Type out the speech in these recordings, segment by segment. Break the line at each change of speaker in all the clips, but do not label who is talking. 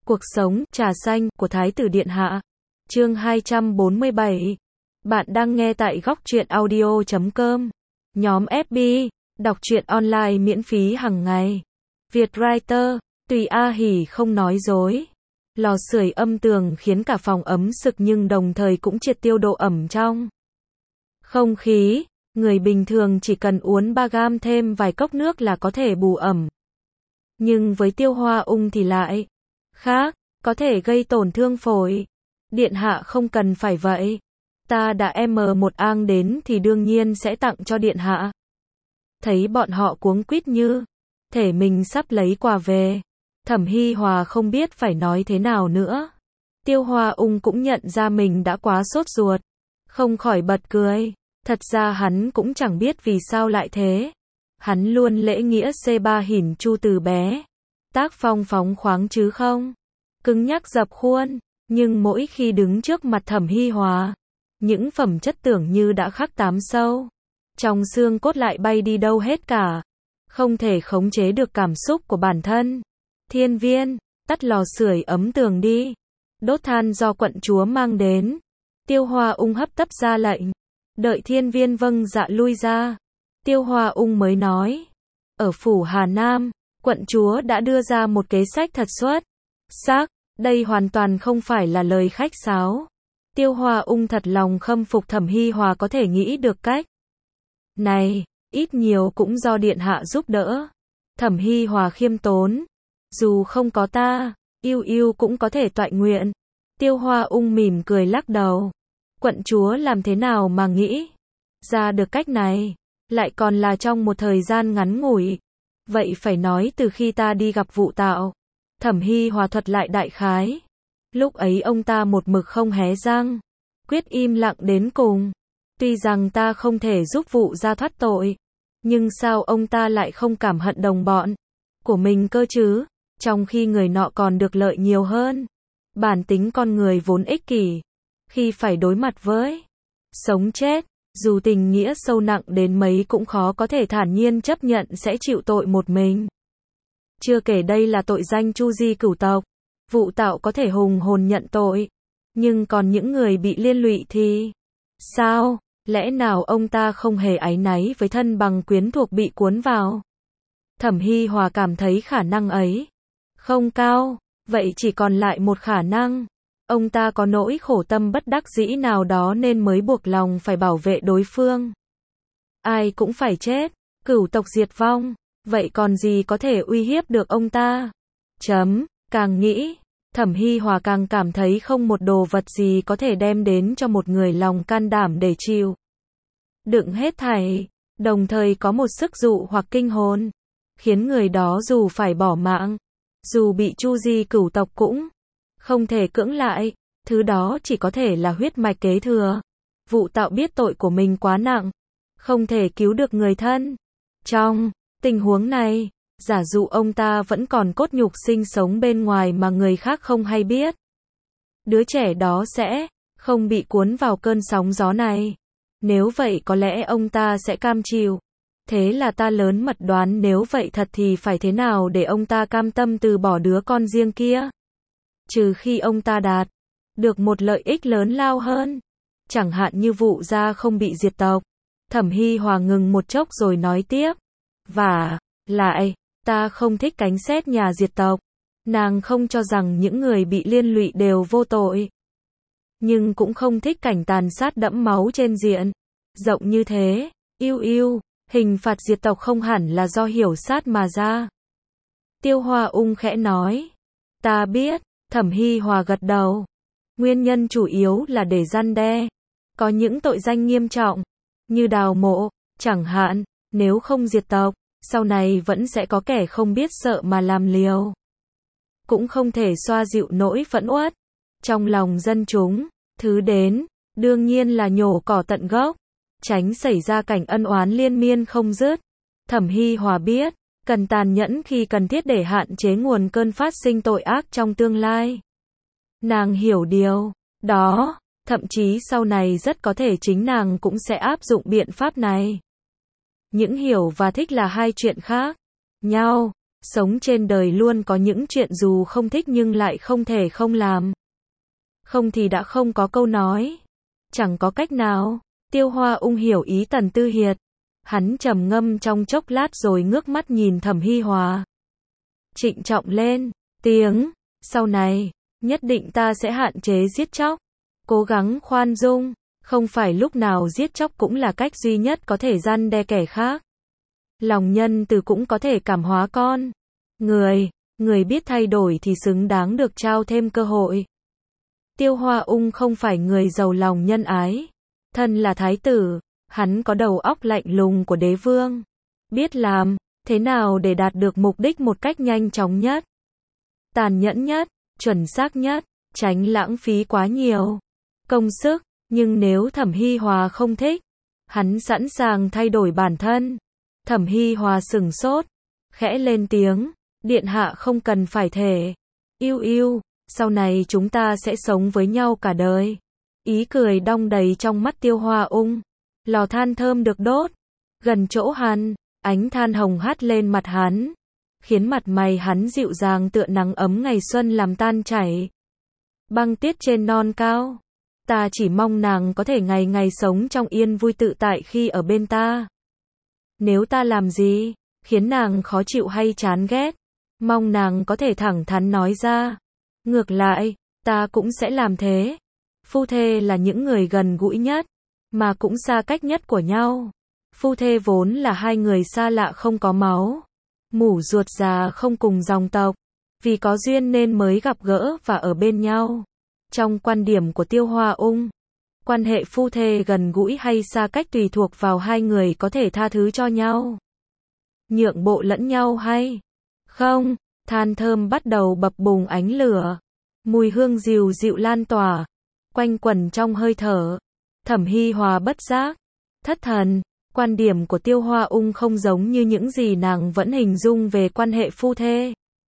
Cuộc sống, trà xanh, của Thái tử Điện Hạ. Chương 247. Bạn đang nghe tại góc truyện audio.com. Nhóm FB, đọc truyện online miễn phí hàng ngày. Vietwriter, tùy A Hỉ không nói dối. Lò sưởi âm tường khiến cả phòng ấm sực nhưng đồng thời cũng triệt tiêu độ ẩm trong không khí. Người bình thường chỉ cần uống 3 gam thêm vài cốc nước là có thể bù ẩm. Nhưng với Tiêu Hoa Ung thì lại khác, có thể gây tổn thương phổi. Điện hạ không cần phải vậy. Ta đã M1 ang đến thì đương nhiên sẽ tặng cho điện hạ. Thấy bọn họ cuống quýt như thể mình sắp lấy quà về. Thẩm Hi Hòa không biết phải nói thế nào nữa. Tiêu Hoa Ung cũng nhận ra mình đã quá sốt ruột, không khỏi bật cười. Thật ra hắn cũng chẳng biết vì sao lại thế. Hắn luôn lễ nghĩa C3 hỉn chu từ bé. Tác phong phóng khoáng chứ không cứng nhắc dập khuôn. Nhưng mỗi khi đứng trước mặt Thẩm Hi Hòa, những phẩm chất tưởng như đã khắc tám sâu trong xương cốt lại bay đi đâu hết cả. Không thể khống chế được cảm xúc của bản thân. Thiên Viên, tắt lò sưởi ấm tường đi. Đốt than do quận chúa mang đến. Tiêu Hoa Ung hấp tấp ra lệnh. Đợi Thiên Viên vâng dạ lui ra. Tiêu Hoa Ung mới nói. Ở phủ Hà Nam, quận chúa đã đưa ra một kế sách thật xuất sắc. Đây hoàn toàn không phải là lời khách sáo. Tiêu Hoa Ung thật lòng khâm phục Thẩm Hi Hòa có thể nghĩ được cách này, ít nhiều cũng do điện hạ giúp đỡ. Thẩm Hi Hòa khiêm tốn. Dù không có ta, yêu yêu cũng có thể toại nguyện. Tiêu Hoa Ung mỉm cười lắc đầu. Quận chúa làm thế nào mà nghĩ ra được cách này, lại còn là trong một thời gian ngắn ngủi. Vậy phải nói từ khi ta đi gặp Vụ Tạo. Thẩm Hi Hòa thuật lại đại khái. Lúc ấy ông ta một mực không hé răng, quyết im lặng đến cùng. Tuy rằng ta không thể giúp Vụ gia thoát tội, nhưng sao ông ta lại không cảm hận đồng bọn của mình cơ chứ, trong khi người nọ còn được lợi nhiều hơn. Bản tính con người vốn ích kỷ, khi phải đối mặt với sống chết, dù tình nghĩa sâu nặng đến mấy cũng khó có thể thản nhiên chấp nhận sẽ chịu tội một mình. Chưa kể đây là tội danh chu di cửu tộc. Vụ Tạo có thể hùng hồn nhận tội, nhưng còn những người bị liên lụy thì sao? Lẽ nào ông ta không hề áy náy với thân bằng quyến thuộc bị cuốn vào? Thẩm Hi Hòa cảm thấy khả năng ấy không cao. Vậy chỉ còn lại một khả năng. Ông ta có nỗi khổ tâm bất đắc dĩ nào đó nên mới buộc lòng phải bảo vệ đối phương. Ai cũng phải chết, cửu tộc diệt vong. Vậy còn gì có thể uy hiếp được ông ta? Càng nghĩ, Thẩm Hi Hòa càng cảm thấy không một đồ vật gì có thể đem đến cho một người lòng can đảm để chịu đựng hết thảy, đồng thời có một sức dụ hoặc kinh hồn, khiến người đó dù phải bỏ mạng, dù bị chu di cửu tộc cũng không thể cưỡng lại. Thứ đó chỉ có thể là huyết mạch kế thừa. Vụ Tạo biết tội của mình quá nặng, không thể cứu được người thân. Trong tình huống này, giả dụ ông ta vẫn còn cốt nhục sinh sống bên ngoài mà người khác không hay biết, đứa trẻ đó sẽ không bị cuốn vào cơn sóng gió này. Nếu vậy có lẽ ông ta sẽ cam chịu. Thế là ta lớn mật đoán nếu vậy thật thì phải thế nào để ông ta cam tâm từ bỏ đứa con riêng kia. Trừ khi ông ta đạt được một lợi ích lớn lao hơn. Chẳng hạn như Vụ gia không bị diệt tộc. Thẩm Hi Hòa ngừng một chốc rồi nói tiếp. Và lại, ta không thích cánh xét nhà diệt tộc. Nàng không cho rằng những người bị liên lụy đều vô tội. Nhưng cũng không thích cảnh tàn sát đẫm máu trên diện rộng như thế. Yêu yêu, hình phạt diệt tộc không hẳn là do hiểu sát mà ra. Tiêu Hoa Ung khẽ nói. Ta biết. Thẩm Hi Hòa gật đầu. Nguyên nhân chủ yếu là để răn đe. Có những tội danh nghiêm trọng, như đào mộ, chẳng hạn, nếu không diệt tộc, sau này vẫn sẽ có kẻ không biết sợ mà làm liều. Cũng không thể xoa dịu nỗi phẫn uất trong lòng dân chúng. Thứ đến, đương nhiên là nhổ cỏ tận gốc, tránh xảy ra cảnh ân oán liên miên không dứt. Thẩm Hi Hòa biết, cần tàn nhẫn khi cần thiết để hạn chế nguồn cơn phát sinh tội ác trong tương lai. Nàng hiểu điều đó, thậm chí sau này rất có thể chính nàng cũng sẽ áp dụng biện pháp này. Những hiểu và thích là hai chuyện khác nhau. Sống trên đời luôn có những chuyện dù không thích nhưng lại không thể không làm. Không thì đã không có câu nói. Chẳng có cách nào. Tiêu Hoa Ung hiểu ý Tần Tư Hiệt. Hắn trầm ngâm trong chốc lát rồi ngước mắt nhìn Thẩm Hi Hòa. Trịnh trọng lên tiếng. Sau này, nhất định ta sẽ hạn chế giết chóc. Cố gắng khoan dung. Không phải lúc nào giết chóc cũng là cách duy nhất có thể răn đe kẻ khác. Lòng nhân từ cũng có thể cảm hóa con. Người biết thay đổi thì xứng đáng được trao thêm cơ hội. Tiêu Hoa Ung không phải người giàu lòng nhân ái. Thân là thái tử, hắn có đầu óc lạnh lùng của đế vương. Biết làm thế nào để đạt được mục đích một cách nhanh chóng nhất, tàn nhẫn nhất, chuẩn xác nhất, tránh lãng phí quá nhiều công sức. Nhưng nếu Thẩm Hi Hòa không thích, hắn sẵn sàng thay đổi bản thân. Thẩm Hi Hòa sửng sốt, khẽ lên tiếng, điện hạ không cần phải thể. Yêu, sau này chúng ta sẽ sống với nhau cả đời. Ý cười đong đầy trong mắt Tiêu Hoa Ung. Lò than thơm được đốt gần chỗ hắn, ánh than hồng hắt lên mặt hắn, khiến mặt mày hắn dịu dàng tựa nắng ấm ngày xuân làm tan chảy băng tiết trên non cao. Ta chỉ mong nàng có thể ngày ngày sống trong yên vui tự tại khi ở bên ta. Nếu ta làm gì khiến nàng khó chịu hay chán ghét, mong nàng có thể thẳng thắn nói ra. Ngược lại, ta cũng sẽ làm thế. Phu thê là những người gần gũi nhất, mà cũng xa cách nhất của nhau. Phu thê vốn là hai người xa lạ không có máu mủ ruột già không cùng dòng tộc. Vì có duyên nên mới gặp gỡ và ở bên nhau. Trong quan điểm của Tiêu Hoa Ung, quan hệ phu thê gần gũi hay xa cách tùy thuộc vào hai người có thể tha thứ cho nhau, nhượng bộ lẫn nhau hay không. Than thơm bắt đầu bập bùng ánh lửa, mùi hương dịu dịu lan tỏa, quanh quẩn trong hơi thở. Thẩm Hi Hòa bất giác thất thần. Quan điểm của Tiêu Hoa Ung không giống như những gì nàng vẫn hình dung về quan hệ phu thê.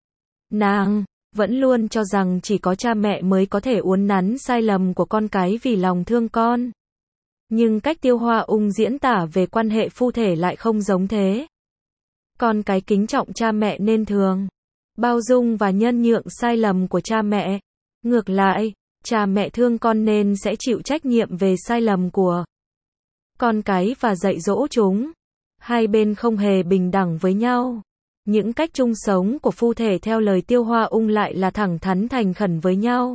Nàng vẫn luôn cho rằng chỉ có cha mẹ mới có thể uốn nắn sai lầm của con cái vì lòng thương con. Nhưng cách Tiêu Hoa Ung diễn tả về quan hệ phu thê lại không giống thế. Con cái kính trọng cha mẹ nên thường bao dung và nhân nhượng sai lầm của cha mẹ. Ngược lại, cha mẹ thương con nên sẽ chịu trách nhiệm về sai lầm của con cái và dạy dỗ chúng. Hai bên không hề bình đẳng với nhau. Những cách chung sống của phu thê theo lời Tiêu Hoa Ung lại là thẳng thắn thành khẩn với nhau.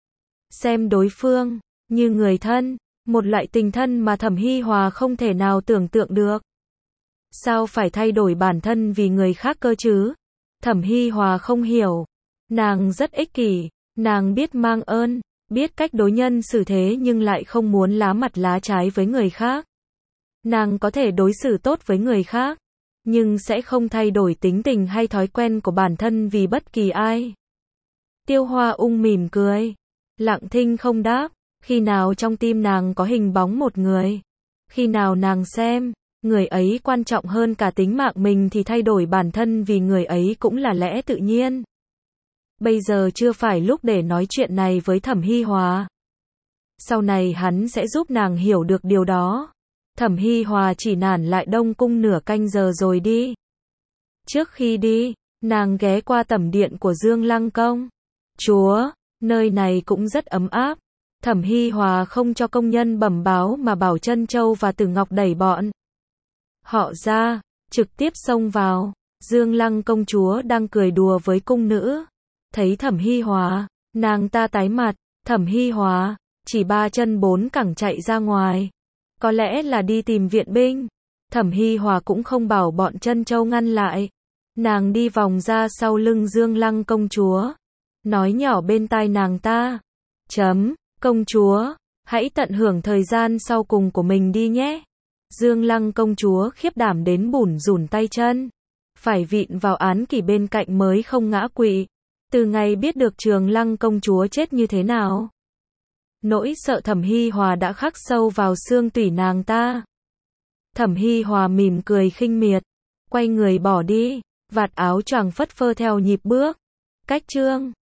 Xem đối phương như người thân, một loại tình thân mà Thẩm Hi Hòa không thể nào tưởng tượng được. Sao phải thay đổi bản thân vì người khác cơ chứ? Thẩm Hi Hòa không hiểu. Nàng rất ích kỷ, nàng biết mang ơn, biết cách đối nhân xử thế nhưng lại không muốn lá mặt lá trái với người khác. Nàng có thể đối xử tốt với người khác, nhưng sẽ không thay đổi tính tình hay thói quen của bản thân vì bất kỳ ai. Tiêu Hoa Ung mỉm cười, lặng thinh không đáp. Khi nào trong tim nàng có hình bóng một người, khi nào nàng xem người ấy quan trọng hơn cả tính mạng mình thì thay đổi bản thân vì người ấy cũng là lẽ tự nhiên. Bây giờ chưa phải lúc để nói chuyện này với Thẩm Hi Hòa. Sau này hắn sẽ giúp nàng hiểu được điều đó. Thẩm Hi Hòa chỉ nản lại Đông Cung nửa canh giờ rồi đi. Trước khi đi, nàng ghé qua tẩm điện của Dương Lăng Công. Chúa, nơi này cũng rất ấm áp. Thẩm Hi Hòa không cho công nhân bẩm báo mà bảo Trân Châu và Tử Ngọc đẩy bọn họ ra, trực tiếp xông vào. Dương Lăng công chúa đang cười đùa với cung nữ. Thấy Thẩm Hi Hòa, nàng ta tái mặt. Thẩm Hi Hòa chỉ 3 chân 4 cẳng chạy ra ngoài. Có lẽ là đi tìm viện binh. Thẩm Hi Hòa cũng không bảo bọn Trân Châu ngăn lại. Nàng đi vòng ra sau lưng Dương Lăng công chúa, nói nhỏ bên tai nàng ta. Công chúa, hãy tận hưởng thời gian sau cùng của mình đi nhé. Dương Lăng công chúa khiếp đảm đến bủn rủn tay chân. Phải vịn vào án kỷ bên cạnh mới không ngã quỵ. Từ ngày biết được Trường Lăng công chúa chết như thế nào, nỗi sợ Thẩm Hi Hòa đã khắc sâu vào xương tủy nàng ta. Thẩm Hi Hòa mỉm cười khinh miệt, quay người bỏ đi, vạt áo choàng phất phơ theo nhịp bước. Cách chương